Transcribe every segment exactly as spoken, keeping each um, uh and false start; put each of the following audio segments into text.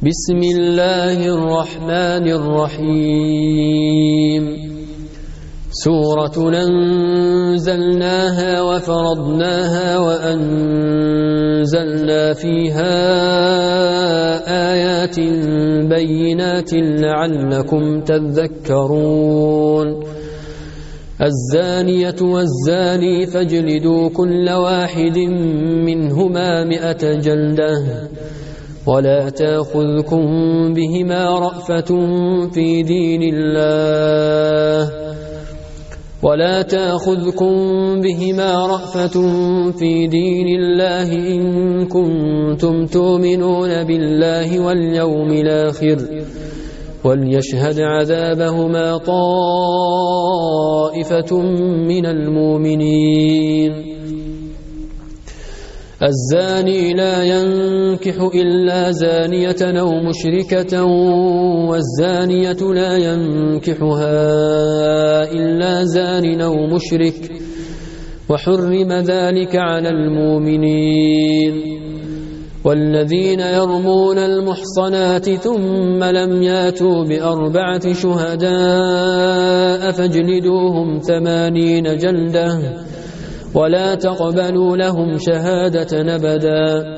بسم الله الرحمن الرحيم سورة أنزلناها وفرضناها وأنزلنا فيها آيات بينات لعلكم تذكرون الزانية والزاني فاجلدوا كل واحد منهما مئة جلدة ولا تأخذكم بهما رأفة في دين الله ولا تأخذكم بهما رأفة في دين الله إن كنتم تؤمنون بالله واليوم الآخر وليشهد عذابهما طائفة من المؤمنين الزاني لا ينكح إلا زانية أو مشركة والزانية لا ينكحها إلا زان أو مشرك وحرم ذلك على المؤمنين والذين يرمون المحصنات ثم لم ياتوا بأربعة شهداء فاجلدوهم ثمانين جلدة ولا تقبلوا لهم شهادة أبدا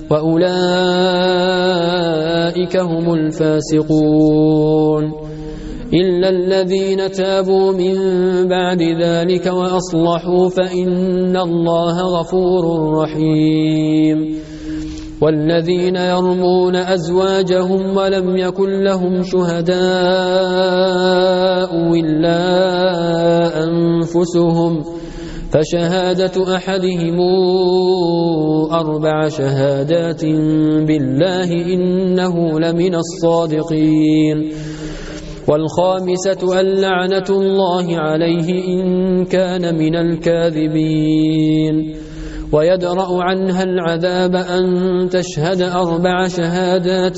وأولئك هم الفاسقون إلا الذين تابوا من بعد ذلك وأصلحوا فإن الله غفور رحيم والذين يرمون أزواجهم ولم يكن لهم شهداء إلا أنفسهم فشهادة أحدهم أربع شهادات بالله إنه لمن الصادقين والخامسة اللعنة الله عليه إن كان من الكاذبين ويدرأ عنها العذاب أن تشهد أربع شهادات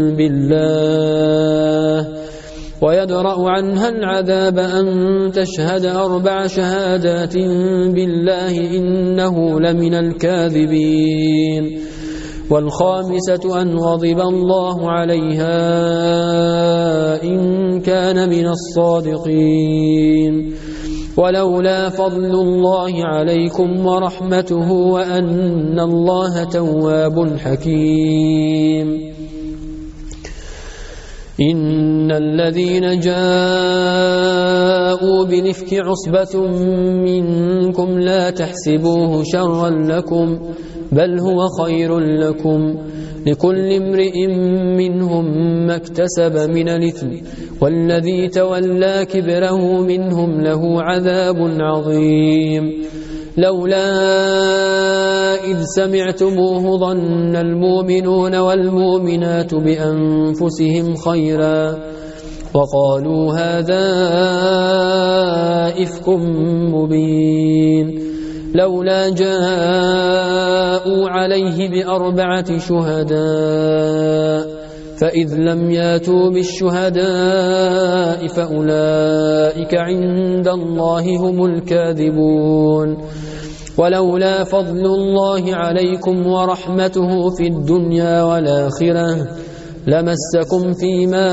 بالله ويدرأ عنها العذاب أن تشهد أربع شهادات بالله إنه لمن الكاذبين والخامسة أن غضب الله عليها إن كان من الصادقين ولولا فضل الله عليكم ورحمته وأن الله تواب حكيم إن الذين جاءوا بالإفك عصبة منكم لا تحسبوه شرا لكم بل هو خير لكم لكل امرئ منهم ما اكتسب من الإثم والذي تولى كبره منهم له عذاب عظيم لولا إذ سمعتموه ظن المؤمنون والمؤمنات بأنفسهم خيرا وقالوا هذا إفك مبين لولا جاءوا عليه بأربعة شهداء فإذ لم ياتوا بالشهداء فأولئك عند الله هم الكاذبون ولولا فضل الله عليكم ورحمته في الدنيا والآخرة لمسكم فيما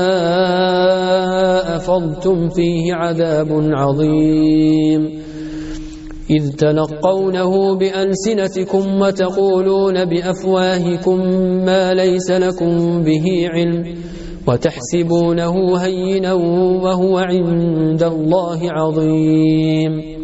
أفضتم فيه عذاب عظيم إذ تلقونه بألسنتكم وتقولون بأفواهكم ما ليس لكم به علم وتحسبونه هينا وهو عند الله عظيم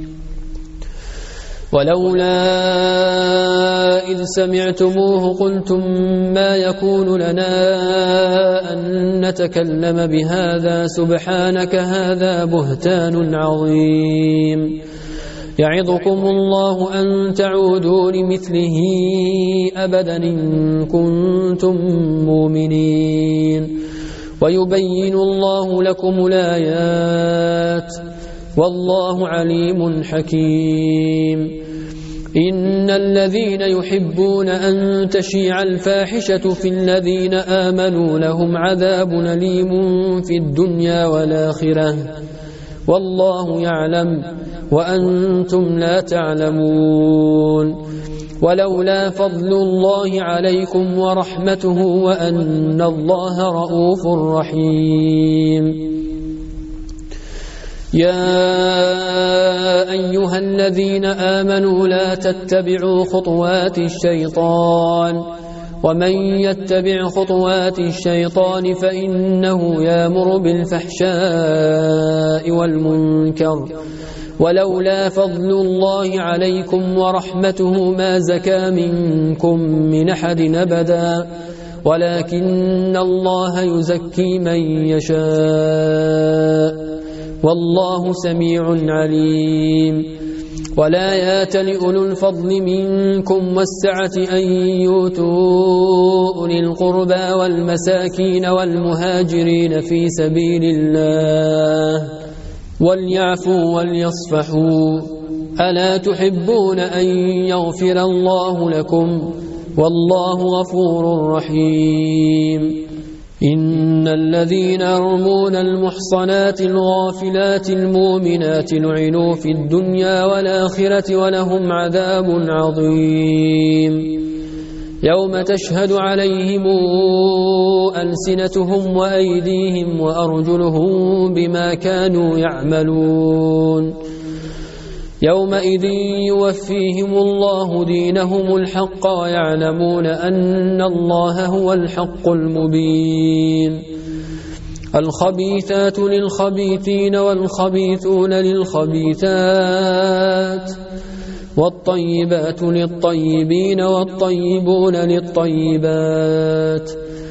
ولولا إذ سمعتموه قلتم ما يكون لنا أن نتكلم بهذا سبحانك هذا بهتان عظيم يعظكم الله أن تعودوا لمثله أبدا إن كنتم مؤمنين ويبين الله لكم الآيات والله عليم حكيم إن الذين يحبون أن تشيع الفاحشة في الذين آمنوا لهم عذاب أليم في الدنيا والآخرة والله يعلم وأنتم لا تعلمون ولولا فضل الله عليكم ورحمته وأن الله رؤوف رحيم. يا أيها الذين آمنوا لا تتبعوا خطوات الشيطان ومن يتبع خطوات الشيطان فإنه يأمر بالفحشاء والمنكر ولولا فضل الله عليكم ورحمته ما زكى منكم من أحد أبدا ولكن الله يزكي من يشاء والله سميع عليم. ولا يات لأولو الفضل منكم والسعة أن يؤتوا أولي القربى والمساكين والمهاجرين في سبيل الله وليعفوا وليصفحوا ألا تحبون أن يغفر الله لكم والله غفور رحيم. إن الذين يرمون المحصنات الغافلات المؤمنات لعنوا في الدنيا والآخرة ولهم عذاب عظيم. يوم تشهد عليهم ألسنتهم وأيديهم وأرجلهم بما كانوا يعملون يومئذ يوفيهم الله دينهم الحق ويعلمون أن الله هو الحق المبين. الخبيثات للخبيثين والخبيثون للخبيثات والطيبات للطيبين والطيبون للطيبات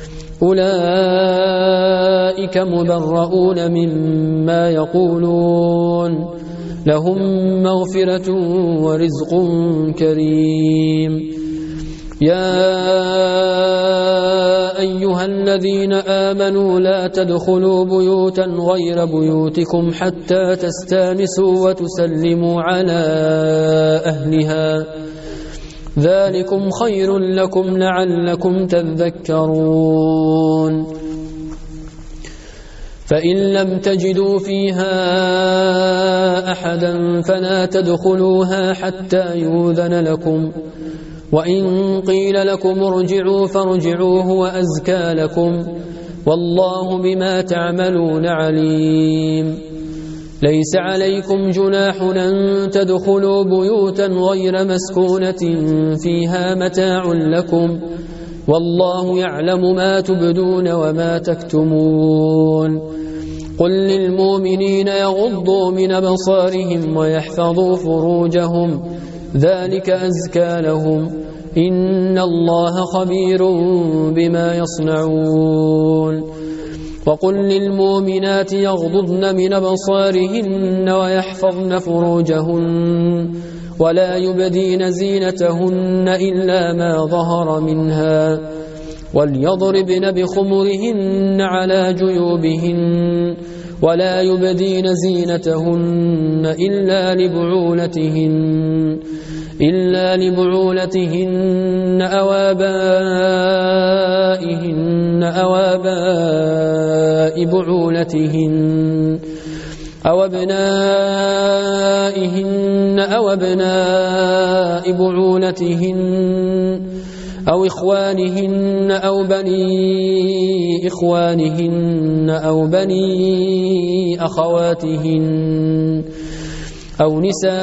أولئك مبرؤون مما يقولون لهم مغفرة ورزق كريم. يا أيها الذين آمنوا لا تدخلوا بيوتا غير بيوتكم حتى تستانسوا وتسلموا على أهلها ذلكم خير لكم لعلكم تذكرون. فإن لم تجدوا فيها أحدا فلا تدخلوها حتى يؤذن لكم وإن قيل لكم ارجعوا فارجعوا هو أزكى لكم والله بما تعملون عليم. ليس عليكم جناح أن تدخلوا بيوتا غير مسكونة فيها متاع لكم والله يعلم ما تبدون وما تكتمون. قل للمؤمنين يغضوا من أبصارهم ويحفظوا فروجهم ذلك أزكى لهم إن الله خبير بما يصنعون. وقل للمؤمنات يغضضن من أبصارهن ويحفظن فروجهن ولا يبدين زينتهن إلا ما ظهر منها وليضربن بخمرهن على جيوبهن ولا يبدين زينتهن إلا لبعولتهن إلا لبعولتهن أو آبائهن أو آباء بعولتهن أو أبنائهن أو أبناء بعولتهن أو إخوانهن أو بني إخوانهن أو بني أخواتهن أو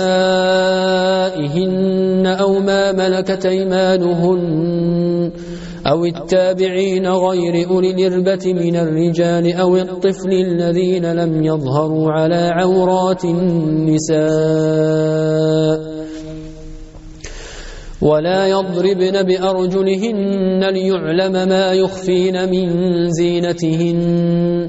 نسائهن أو ما ملكت أيمانهن أو التابعين غير أولي الإربة من الرجال أو الطفل الذين لم يظهروا على عورات النساء ولا يضربن بأرجلهن ليعلم ما يخفين من زينتهن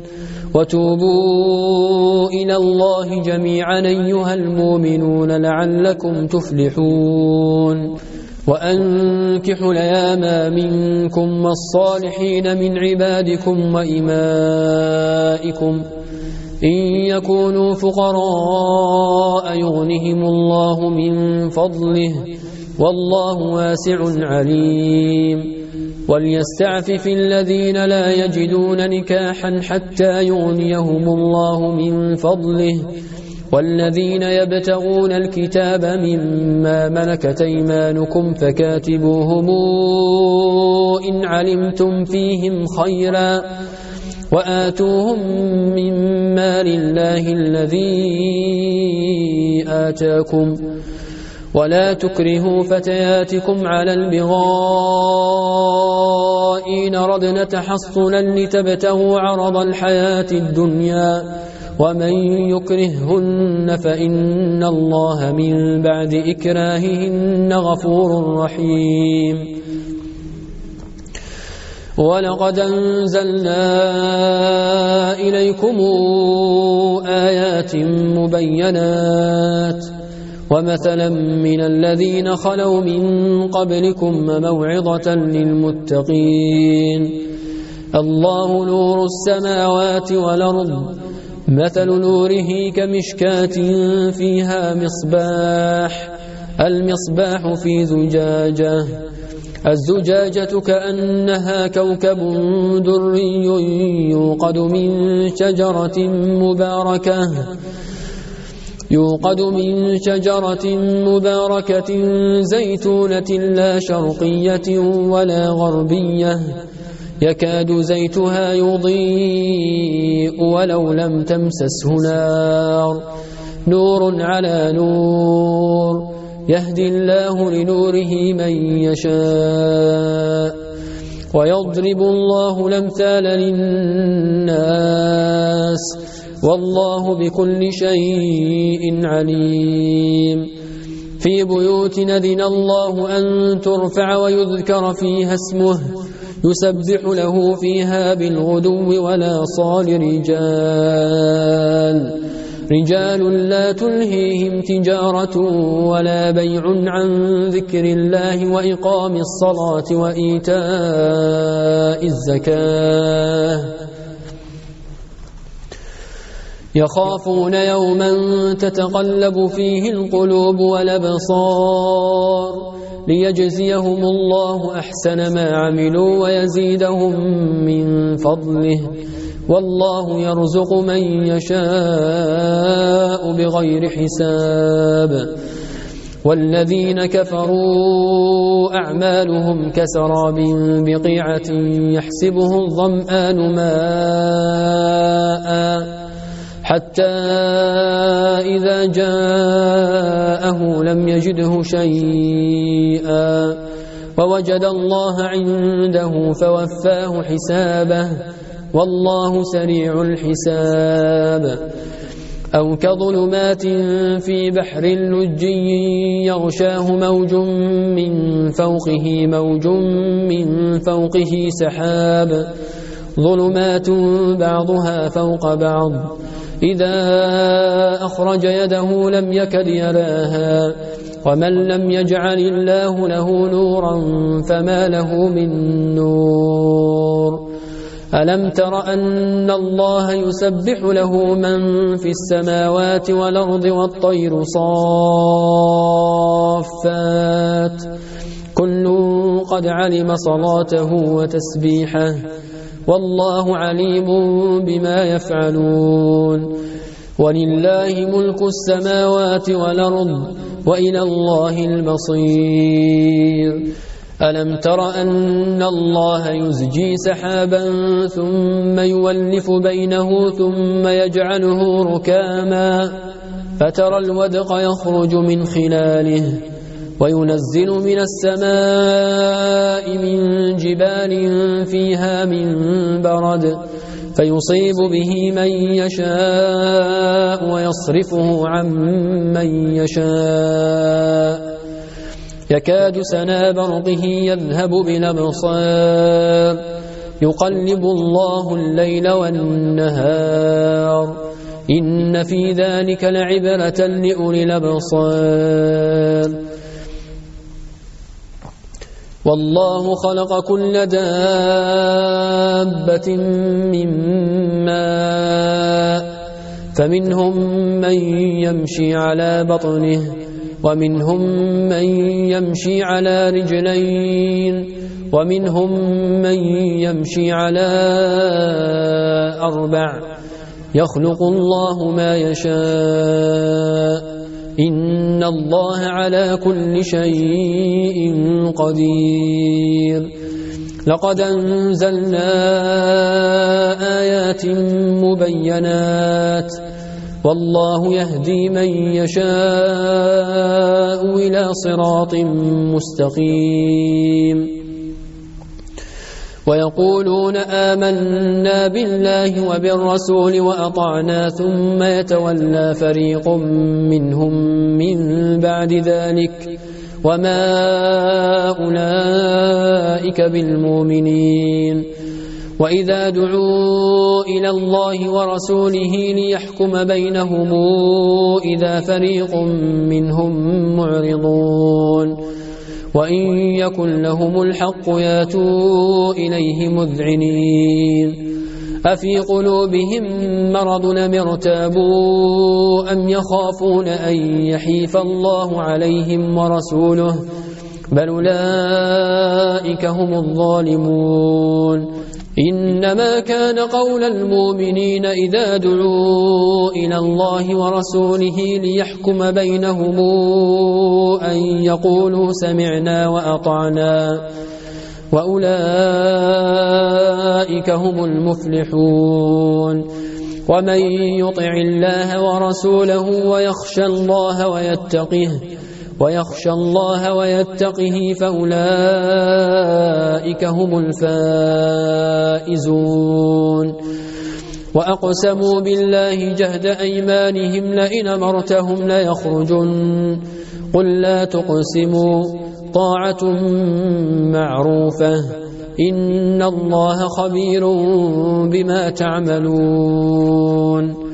وتوبوا إلى الله جميعا أيها المؤمنون لعلكم تفلحون. وأنكحوا الأيام منكم والصالحين من عبادكم وإمائكم إن يكونوا فقراء يغنهم الله من فضله والله واسع عليم. وليستعفف الذين لا يجدون نكاحا حتى يغنيهم الله من فضله والذين يبتغون الكتاب مما ملكت أيمانكم فكاتبوهم إن علمتم فيهم خيرا وآتوهم مما لله الذي آتاكم ولا تكرهوا فتياتكم على البغاء إن ردنا تحصنا لتبتغوا عرض الحياة الدنيا ومن يكرههن فإن الله من بعد إكراههن غفور رحيم ولقد أنزلنا إليكم آيات مبينات ومثلا من الذين خلوا من قبلكم موعظة للمتقين الله نور السماوات والأرض مثل نوره كمشكاة فيها مصباح المصباح في زجاجة الزجاجة كأنها كوكب دري يوقد من شجرة مباركة يوقد من شجرة مباركة زيتونة لا شرقية ولا غربية يكاد زيتها يضيء ولو لم تمسسه نار نور على نور يهدي الله لنوره من يشاء ويضرب الله الأمثال للناس والله بكل شيء عليم في بيوت أذن الله أن ترفع ويذكر فيها اسمه يسبح له فيها بالغدو ولا صال رجال رجال لا تلهيهم تجارة ولا بيع عن ذكر الله وإقام الصلاة وإيتاء الزكاة يخافون يوما تتقلب فيه القلوب والأبصار ليجزيهم الله أحسن ما عملوا ويزيدهم من فضله والله يرزق من يشاء بغير حساب والذين كفروا أعمالهم كسراب بقيعة يحسبه الظمآن ماء حتى إذا جاءه لم يجده شيئا ووجد الله عنده فوفاه حسابه والله سريع الحساب أو كظلمات في بحر لجي يغشاه موج من فوقه موج من فوقه سحاب ظلمات بعضها فوق بعض إذا أخرج يده لم يكد يراها ومن لم يجعل الله له نورا فما له من نور ألم تر أن الله يسبح له من في السماوات والأرض والطير صافات كل قد علم صلاته وتسبيحه والله عليم بما يفعلون ولله ملك السماوات والأرض وإلى الله المصير ألم تر أن الله يزجي سحابا ثم يولف بينه ثم يجعله ركاما فترى الودق يخرج من خلاله وينزل من السماء من جبال فيها من برد فيصيب به من يشاء ويصرفه عن من يشاء يكاد سنا برقه يذهب بالأبصار يقلب الله الليل والنهار إن في ذلك لعبرة لأولي الأبصار والله خلق كل دابة من ماء فمنهم من يمشي على بطنه ومنهم من يمشي على رجلين ومنهم من يمشي على أربع يخلق الله ما يشاء إن الله على كل شيء قدير لقد أنزلنا آيات مبينات والله يهدي من يشاء إلى صراط مستقيم ويقولون آمنا بالله وبالرسول وأطعنا ثم يتولى فريق منهم من بعد ذلك وما أولئك بالمؤمنين وإذا دعوا إلى الله ورسوله ليحكم بينهم إذا فريق منهم معرضون وإن يكن لهم الحق ياتوا إليه مذعنين أفي قلوبهم مرض أم ارتابوا أم يخافون أن يحيف الله عليهم ورسوله بل أولئك هم الظالمون إنما كان قول المؤمنين إذا دعوا إلى الله ورسوله ليحكم بينهم أن يقولوا سمعنا وأطعنا وأولئك هم المفلحون ومن يطع الله ورسوله ويخشى الله ويتقه ويخشى الله ويتقه فأولئك هم الفائزون وأقسموا بالله جهد أيمانهم لئن أمرتهم ليخرجن قل لا تقسموا طاعة معروفة إن الله خبير بما تعملون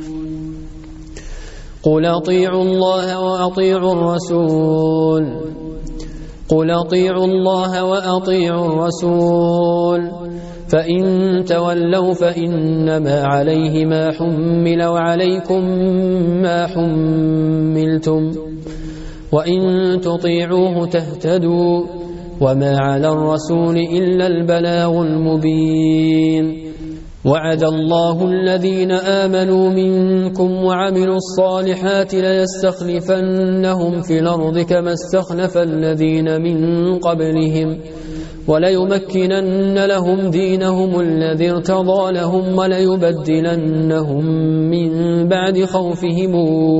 قل أطيعوا الله وأطيعوا الرسول قل أطيعوا الله وأطيعوا الرسول فإن تولوا فإنما عليه ما حمل وعليكم ما حملتم وإن تطيعوه تهتدوا وما على الرسول إلا البلاغ المبين وعد الله الذين آمنوا منكم وعملوا الصالحات ليستخلفنهم في الأرض كما استخلف الذين من قبلهم وليمكنن لهم دينهم الذي ارتضى لهم وليبدلنهم من بعد خوفهم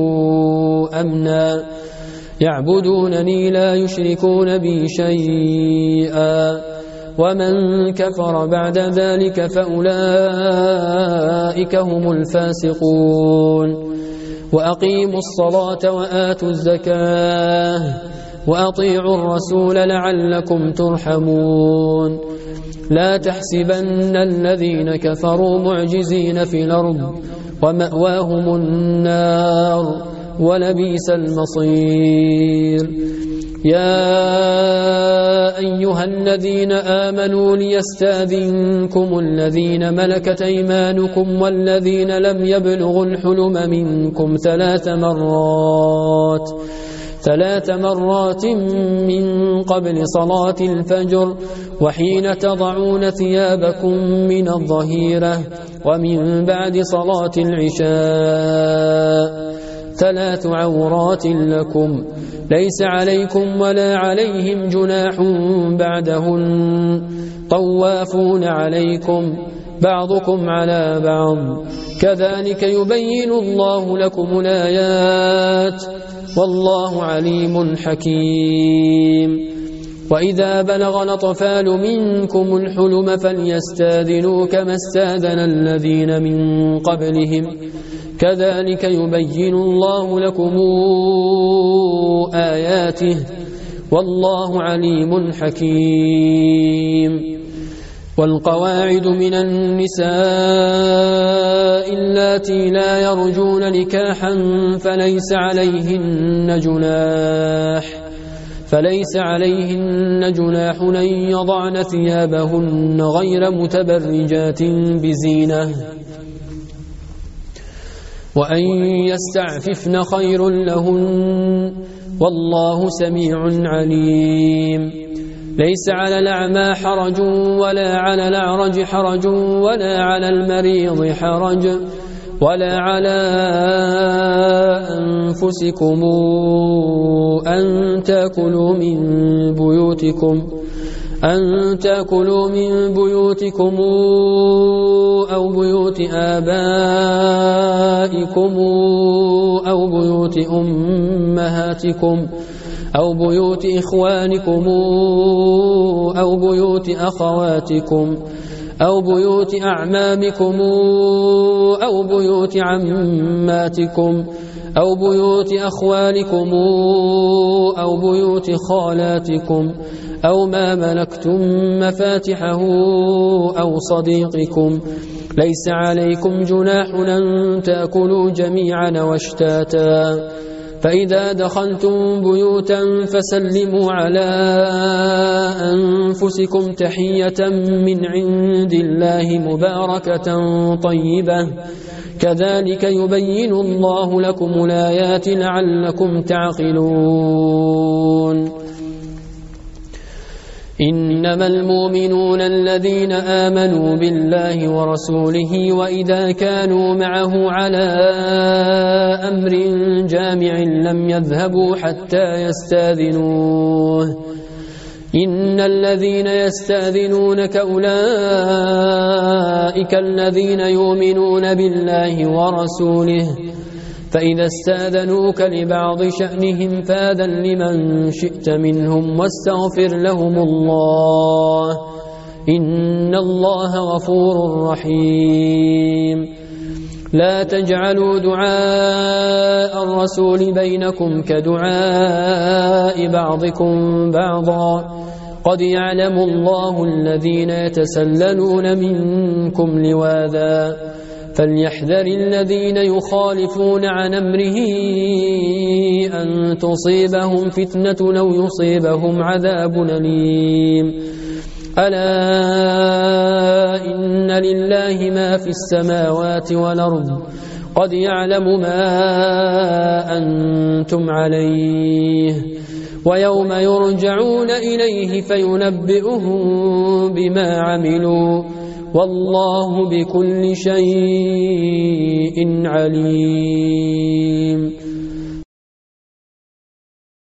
أمنا يعبدونني لا يشركون بي شيئا ومن كفر بعد ذلك فأولئك هم الفاسقون وأقيموا الصلاة وآتوا الزكاة وأطيعوا الرسول لعلكم ترحمون لا تحسبن الذين كفروا معجزين في الأرض ومأواهم النار ولبئس المصير يا أيها الذين آمنوا ليستاذنكم الذين ملكت أيمانكم والذين لم يبلغوا الحلم منكم ثلاث مرات ثلاث مرات من قبل صلاة الفجر وحين تضعون ثيابكم من الظهيرة ومن بعد صلاة العشاء ثلاث عورات لكم ليس عليكم ولا عليهم جناح بعدهن طوافون عليكم بعضكم على بعض كذلك يبين الله لكم الآيات والله عليم حكيم وإذا بلغ الأطفال منكم الحلم فليستاذنوا كما استاذن الذين من قبلهم كذلك يبين الله لكم آياته والله عليم حكيم والقواعد من النساء اللاتي لا يرجون نكاحا فليس عليهن جناح فليس عليهن جناح أن يضعن ثيابهن غير متبرجات بزينة وأن يستعففن خير لهن والله سميع عليم ليس على الأعمى حرج ولا على الأعرج حرج ولا على المريض حرج ولا على أنفسكم أن تأكلوا من بيوتكم أن تأكلوا من بيوتكم أو بيوت آبائكم أو بيوت أمهاتكم أو بيوت إخوانكم أو بيوت أخواتكم أو بيوت أعمامكم أو بيوت عماتكم أو بيوت أخوالكم أو بيوت خالاتكم أو ما ملكتم مفاتحه أو صديقكم. ليس عليكم جناح أن تأكلوا جميعا واشتاتا. فإذا دخلتم بيوتا فسلموا على أنفسكم تحية من عند الله مباركة طيبة كذلك يبين الله لكم الآيات لعلكم تعقلون. إنما المؤمنون الذين آمنوا بالله ورسوله وإذا كانوا معه على أمر جامع لم يذهبوا حتى يستاذنوه. إن الذين يستاذنونك أولئك الذين يؤمنون بالله ورسوله فإذا استاذنوك لبعض شأنهم فاذن لمن شئت منهم واستغفر لهم الله إن الله غفور رحيم. لا تجعلوا دعاء الرسول بينكم كدعاء بعضكم بعضا قد يعلم الله الذين يتسللون منكم لواذا فليحذر الذين يخالفون عن أمره أن تصيبهم فتنة أو يصيبهم عذاب أليم. ألا إن لله ما في السماوات والأرض قد يعلم ما أنتم عليه ويوم يرجعون إليه فينبئهم بما عملوا والله بكل شيء عليم.